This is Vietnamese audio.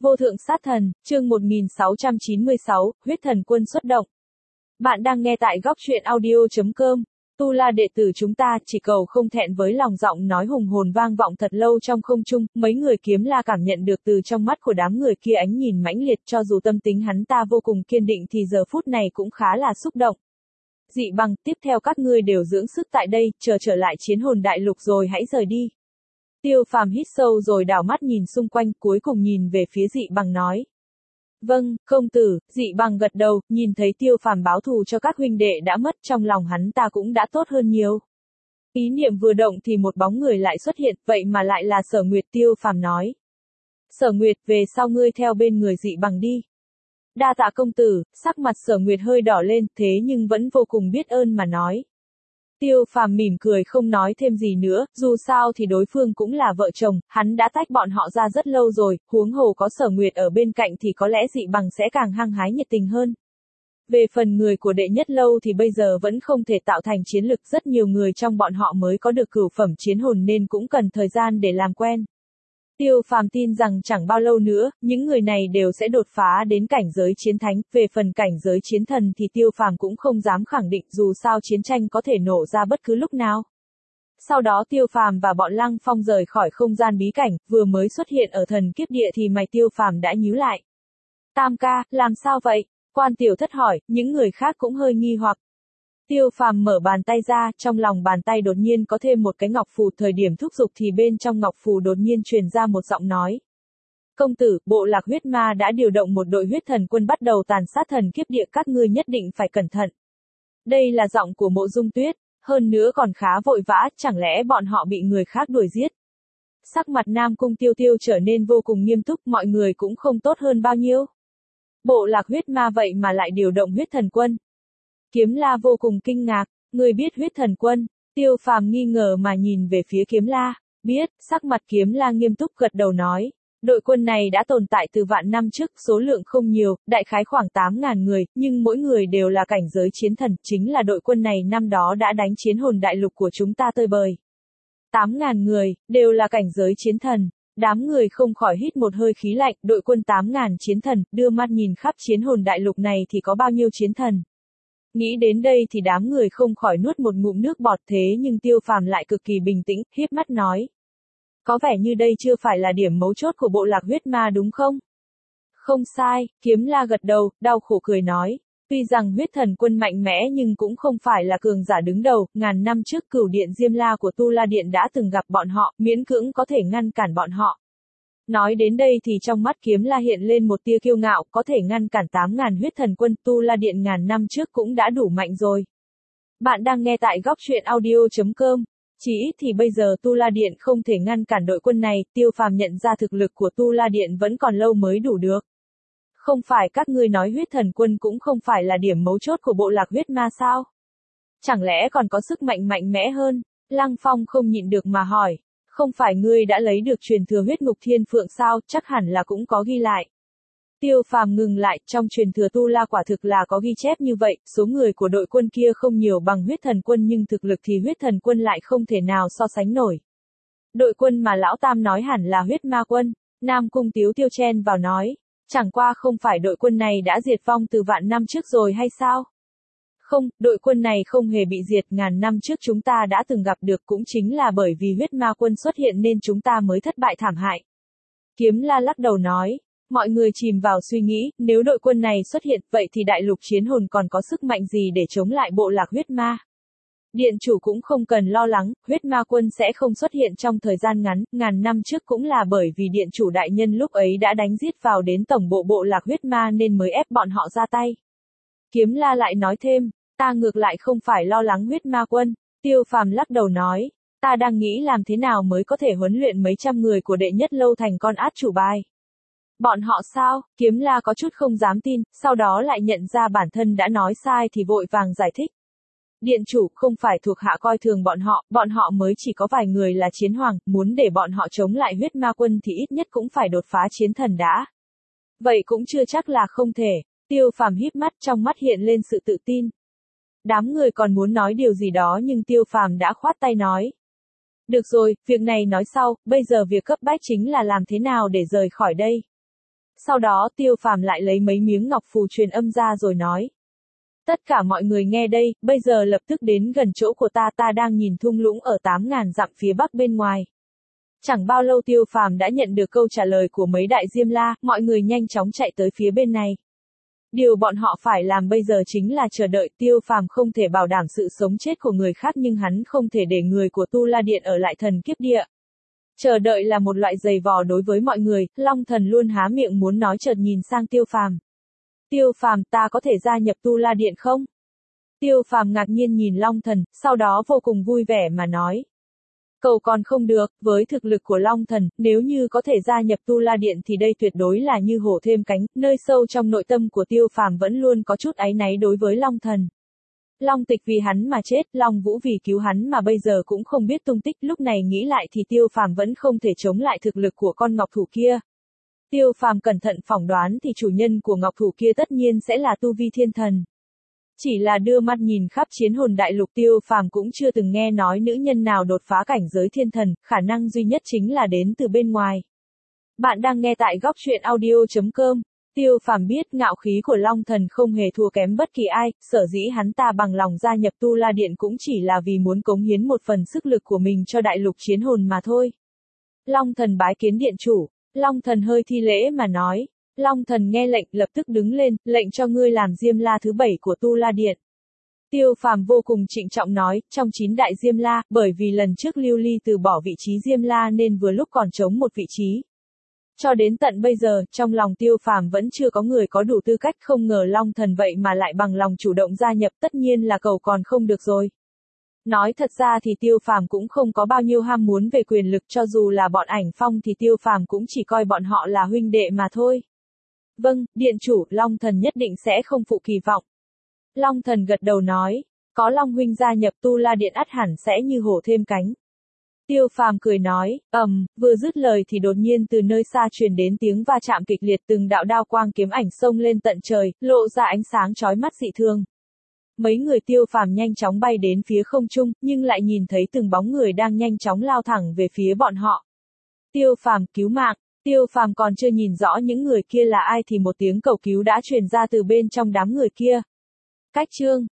Vô thượng sát thần, chương 1696, huyết thần quân xuất động. Bạn đang nghe tại góc truyện audio.com. Tu La đệ tử chúng ta chỉ cầu không thẹn với lòng giọng nói hùng hồn vang vọng thật lâu trong không trung, mấy người Kiếm La cảm nhận được từ trong mắt của đám người kia ánh nhìn mãnh liệt, cho dù tâm tính hắn ta vô cùng kiên định thì giờ phút này cũng khá là xúc động. Dị Bằng, tiếp theo các ngươi đều dưỡng sức tại đây, chờ trở lại chiến hồn đại lục rồi hãy rời đi. Tiêu Phàm hít sâu rồi đảo mắt nhìn xung quanh, cuối cùng nhìn về phía Dị Bằng nói. Vâng, công tử. Dị Bằng gật đầu, nhìn thấy Tiêu Phàm báo thù cho các huynh đệ đã mất, trong lòng hắn ta cũng đã tốt hơn nhiều. Ý niệm vừa động thì một bóng người lại xuất hiện, vậy mà lại là Sở Nguyệt. Tiêu Phàm nói. Sở Nguyệt, về sau ngươi theo bên người Dị Bằng đi. Đa tạ công tử. Sắc mặt Sở Nguyệt hơi đỏ lên, thế nhưng vẫn vô cùng biết ơn mà nói. Tiêu Phàm mỉm cười không nói thêm gì nữa, dù sao thì đối phương cũng là vợ chồng, hắn đã tách bọn họ ra rất lâu rồi, huống hồ có Sở Nguyệt ở bên cạnh thì có lẽ Dị Bằng sẽ càng hăng hái nhiệt tình hơn. Về phần người của đệ nhất lâu thì bây giờ vẫn không thể tạo thành chiến lực, rất nhiều người trong bọn họ mới có được cửu phẩm chiến hồn nên cũng cần thời gian để làm quen. Tiêu Phàm tin rằng chẳng bao lâu nữa, những người này đều sẽ đột phá đến cảnh giới chiến thánh, về phần cảnh giới chiến thần thì Tiêu Phàm cũng không dám khẳng định, dù sao chiến tranh có thể nổ ra bất cứ lúc nào. Sau đó Tiêu Phàm và bọn Lăng Phong rời khỏi không gian bí cảnh, vừa mới xuất hiện ở thần kiếp địa thì mày Tiêu Phàm đã nhíu lại. Tam ca, làm sao vậy? Quan Tiểu Thất hỏi, những người khác cũng hơi nghi hoặc. Tiêu Phàm mở bàn tay ra, trong lòng bàn tay đột nhiên có thêm một cái ngọc phù, thời điểm thúc giục thì bên trong ngọc phù đột nhiên truyền ra một giọng nói. Công tử, bộ lạc huyết ma đã điều động một đội huyết thần quân bắt đầu tàn sát thần kiếp địa, các ngươi nhất định phải cẩn thận. Đây là giọng của Mộ Dung Tuyết, hơn nữa còn khá vội vã, chẳng lẽ bọn họ bị người khác đuổi giết. Sắc mặt Nam Cung Tiêu Tiêu trở nên vô cùng nghiêm túc, mọi người cũng không tốt hơn bao nhiêu. Bộ lạc huyết ma vậy mà lại điều động huyết thần quân. Kiếm La vô cùng kinh ngạc, người biết huyết thần quân? Tiêu Phàm nghi ngờ mà nhìn về phía Kiếm La, biết. Sắc mặt Kiếm La nghiêm túc gật đầu nói, đội quân này đã tồn tại từ vạn năm trước, số lượng không nhiều, đại khái khoảng 8.000 người, nhưng mỗi người đều là cảnh giới chiến thần, chính là đội quân này năm đó đã đánh chiến hồn đại lục của chúng ta tơi bời. 8.000 người, đều là cảnh giới chiến thần. Đám người không khỏi hít một hơi khí lạnh, đội quân 8.000 chiến thần, đưa mắt nhìn khắp chiến hồn đại lục này thì có bao nhiêu chiến thần. Nghĩ đến đây thì đám người không khỏi nuốt một ngụm nước bọt, thế nhưng Tiêu Phàm lại cực kỳ bình tĩnh, híp mắt nói. Có vẻ như đây chưa phải là điểm mấu chốt của bộ lạc huyết ma đúng không? Không sai, Kiếm La gật đầu, đau khổ cười nói. Tuy rằng huyết thần quân mạnh mẽ nhưng cũng không phải là cường giả đứng đầu, ngàn năm trước cửu điện Diêm La của Tu La Điện đã từng gặp bọn họ, miễn cưỡng có thể ngăn cản bọn họ. Nói đến đây thì trong mắt Kiếm La hiện lên một tia kiêu ngạo, có thể ngăn cản 8.000 huyết thần quân, Tu La Điện ngàn năm trước cũng đã đủ mạnh rồi. Bạn đang nghe tại góc truyện audio.com. Chỉ ít thì bây giờ Tu La Điện không thể ngăn cản đội quân này, Tiêu Phàm nhận ra thực lực của Tu La Điện vẫn còn lâu mới đủ được. Không phải các ngươi nói huyết thần quân cũng không phải là điểm mấu chốt của bộ lạc huyết ma sao? Chẳng lẽ còn có sức mạnh mạnh mẽ hơn? Lăng Phong không nhịn được mà hỏi. Không phải ngươi đã lấy được truyền thừa huyết ngục thiên phượng sao, chắc hẳn là cũng có ghi lại. Tiêu Phàm ngừng lại, trong truyền thừa Tu La quả thực là có ghi chép như vậy, số người của đội quân kia không nhiều bằng huyết thần quân nhưng thực lực thì huyết thần quân lại không thể nào so sánh nổi. Đội quân mà Lão Tam nói hẳn là huyết ma quân. Nam Cung Tiếu Tiêu chen vào nói. Chẳng qua không phải đội quân này đã diệt vong từ vạn năm trước rồi hay sao? Không, đội quân này không hề bị diệt, ngàn năm trước chúng ta đã từng gặp được, cũng chính là bởi vì huyết ma quân xuất hiện nên chúng ta mới thất bại thảm hại. Kiếm La lắc đầu nói, mọi người chìm vào suy nghĩ, nếu đội quân này xuất hiện, vậy thì đại lục chiến hồn còn có sức mạnh gì để chống lại bộ lạc huyết ma? Điện chủ cũng không cần lo lắng, huyết ma quân sẽ không xuất hiện trong thời gian ngắn, ngàn năm trước cũng là bởi vì điện chủ đại nhân lúc ấy đã đánh giết vào đến tổng bộ bộ lạc huyết ma nên mới ép bọn họ ra tay. Kiếm La lại nói thêm, ta ngược lại không phải lo lắng huyết ma quân. Tiêu Phàm lắc đầu nói, ta đang nghĩ làm thế nào mới có thể huấn luyện mấy trăm người của đệ nhất lâu thành con át chủ bài. Bọn họ sao? Kiếm La có chút không dám tin, sau đó lại nhận ra bản thân đã nói sai thì vội vàng giải thích. Điện chủ, không phải thuộc hạ coi thường bọn họ mới chỉ có vài người là chiến hoàng, muốn để bọn họ chống lại huyết ma quân thì ít nhất cũng phải đột phá chiến thần đã. Vậy cũng chưa chắc là không thể. Tiêu Phàm híp mắt, trong mắt hiện lên sự tự tin. Đám người còn muốn nói điều gì đó nhưng Tiêu Phàm đã khoát tay nói. Được rồi, việc này nói sau, bây giờ việc cấp bách chính là làm thế nào để rời khỏi đây. Sau đó Tiêu Phàm lại lấy mấy miếng ngọc phù truyền âm ra rồi nói. Tất cả mọi người nghe đây, bây giờ lập tức đến gần chỗ của ta đang nhìn thung lũng ở 8.000 dặm phía bắc bên ngoài. Chẳng bao lâu Tiêu Phàm đã nhận được câu trả lời của mấy đại Diêm La, mọi người nhanh chóng chạy tới phía bên này. Điều bọn họ phải làm bây giờ chính là chờ đợi. Tiêu Phàm không thể bảo đảm sự sống chết của người khác nhưng hắn không thể để người của Tu La Điện ở lại thần kiếp địa. Chờ đợi là một loại giày vò đối với mọi người, Long Thần luôn há miệng muốn nói chợt nhìn sang Tiêu Phàm. Tiêu Phàm, ta có thể gia nhập Tu La Điện không? Tiêu Phàm ngạc nhiên nhìn Long Thần, sau đó vô cùng vui vẻ mà nói. Cậu còn không được, với thực lực của Long Thần, nếu như có thể gia nhập Tu La Điện thì đây tuyệt đối là như hổ thêm cánh, nơi sâu trong nội tâm của Tiêu Phàm vẫn luôn có chút áy náy đối với Long Thần. Long Tịch vì hắn mà chết, Long Vũ vì cứu hắn mà bây giờ cũng không biết tung tích, lúc này nghĩ lại thì Tiêu Phàm vẫn không thể chống lại thực lực của con ngọc thủ kia. Tiêu Phàm cẩn thận phỏng đoán thì chủ nhân của ngọc thủ kia tất nhiên sẽ là tu vi thiên thần. Chỉ là đưa mắt nhìn khắp chiến hồn đại lục, Tiêu Phàm cũng chưa từng nghe nói nữ nhân nào đột phá cảnh giới thiên thần, khả năng duy nhất chính là đến từ bên ngoài. Bạn đang nghe tại góc truyện audio.com. Tiêu Phàm biết ngạo khí của Long Thần không hề thua kém bất kỳ ai, sở dĩ hắn ta bằng lòng gia nhập Tu La Điện cũng chỉ là vì muốn cống hiến một phần sức lực của mình cho đại lục chiến hồn mà thôi. Long Thần bái kiến điện chủ. Long Thần hơi thi lễ mà nói. Long Thần nghe lệnh lập tức đứng lên, lệnh cho ngươi làm Diêm La thứ 7 của Tu La Điện. Tiêu Phàm vô cùng trịnh trọng nói, trong 9 đại Diêm La, bởi vì lần trước Lưu Ly từ bỏ vị trí Diêm La nên vừa lúc còn trống một vị trí. Cho đến tận bây giờ, trong lòng Tiêu Phàm vẫn chưa có người có đủ tư cách, không ngờ Long Thần vậy mà lại bằng lòng chủ động gia nhập, tất nhiên là cầu còn không được rồi. Nói thật ra thì Tiêu Phàm cũng không có bao nhiêu ham muốn về quyền lực, cho dù là bọn Ảnh Phong thì Tiêu Phàm cũng chỉ coi bọn họ là huynh đệ mà thôi. Vâng, điện chủ, Long Thần nhất định sẽ không phụ kỳ vọng. Long Thần gật đầu nói, có Long huynh gia nhập Tu La Điện ắt hẳn sẽ như hổ thêm cánh. Tiêu Phàm cười nói, vừa dứt lời thì đột nhiên từ nơi xa truyền đến tiếng va chạm kịch liệt, từng đạo đao quang kiếm ảnh xông lên tận trời, lộ ra ánh sáng chói mắt dị thường. Mấy người Tiêu Phàm nhanh chóng bay đến phía không trung, nhưng lại nhìn thấy từng bóng người đang nhanh chóng lao thẳng về phía bọn họ. Tiêu Phàm, cứu mạng! Tiêu Phàm còn chưa nhìn rõ những người kia là ai thì một tiếng cầu cứu đã truyền ra từ bên trong đám người kia. Cách chương